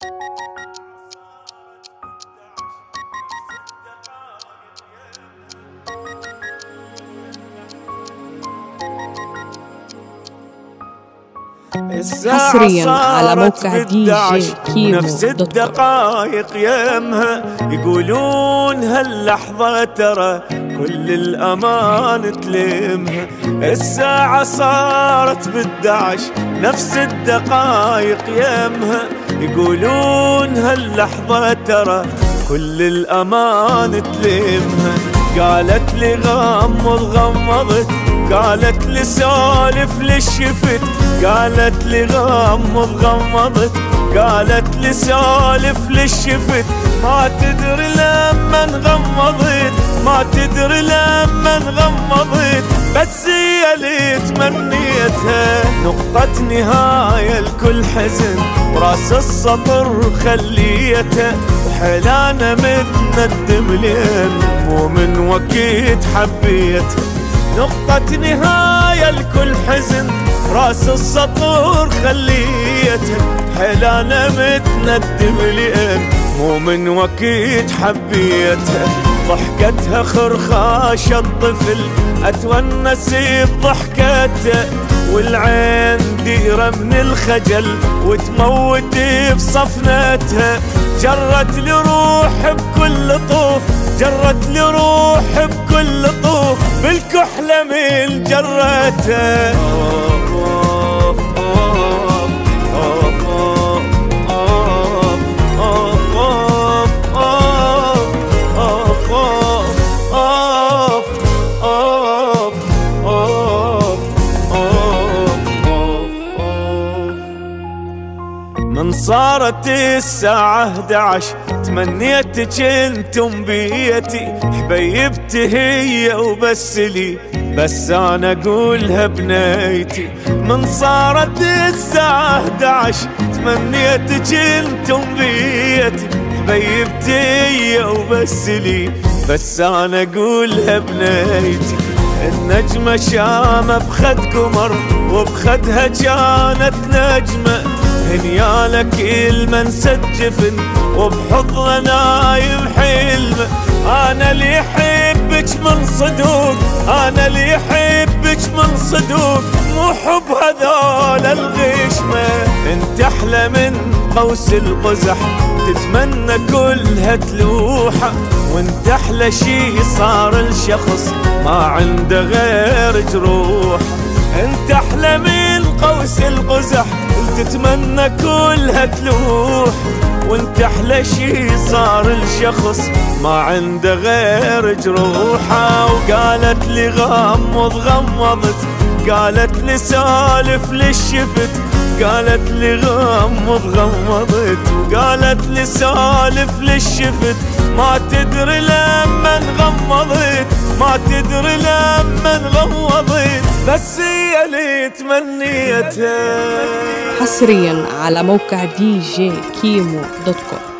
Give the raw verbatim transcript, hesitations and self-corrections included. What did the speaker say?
حصريا على موقع دي جي كيمو نفس الدقايق يمها يقولون هاللحظة ترى كل الأمان تلمها. الساعة صارت بالدعش نفس الدقايق يمها يقولون هاللحظة ترى كل الأمان تلمها. قالت لي غمض غمضت، قالت لي سالف للشفت، قالت لي غمض غمضت، قالت لي سالف للشفت. ما تدري لما غمضت، ما تدري لما غمضت، بس هي اللي تمنيتها. نقطة نهاية لكل حزن براس السطر خليتها، وحيلانا متندم لين مو من وقت حبيتها. نقطة نهاية لكل حزن راس السطور خليتها، حيلانا متندم لين مو من وقت حبيتها. ضحكتها خرخاش الطفل اتونس بضحكتها، والعين ديرة من الخجل وتموت بصفنتها. جرت لي روح بكل طوف، جرت لي روح بكل طوف، بالكحلة من جرتها. من صارت الساعة احد عشر تمنيتك انتم بيتي، حبيبتي هي وبس لي، بس انا اقولها بنيتي. من صارت الساعة احد عشر تمنيتك انتم بيتي، حبيبتي هي وبس لي، بس انا اقولها بنيتي. النجمة شامة بخد قمر وبخدها كانت نجمة، هنيالك المنسى الجفن وبحضنه نايم حلمه. انا اللي يحبك من صدوق، انا اللي يحبك من صدوق، مو حب هذول الغشمه. انت احلى من قوس القزح تتمنى كلها تلوحه، وانت احلى شي صار الشخص ما عنده غير جروح. انت احلى من قوس القزح تتمنى كلها تلوح، وانت احلى شي صار الشخص ما عنده غير جروحه. وقالت لي غمض غمضت، قالت لي سالف للشفت، قالت لي غمض غمضت، وقالت لي سالف للشفت. ما تدري لما غمضت، ما تدري لما غمضت، بس هي اللي تمنيتها. حصريا على موقع دي جي كيمو دوت كوم.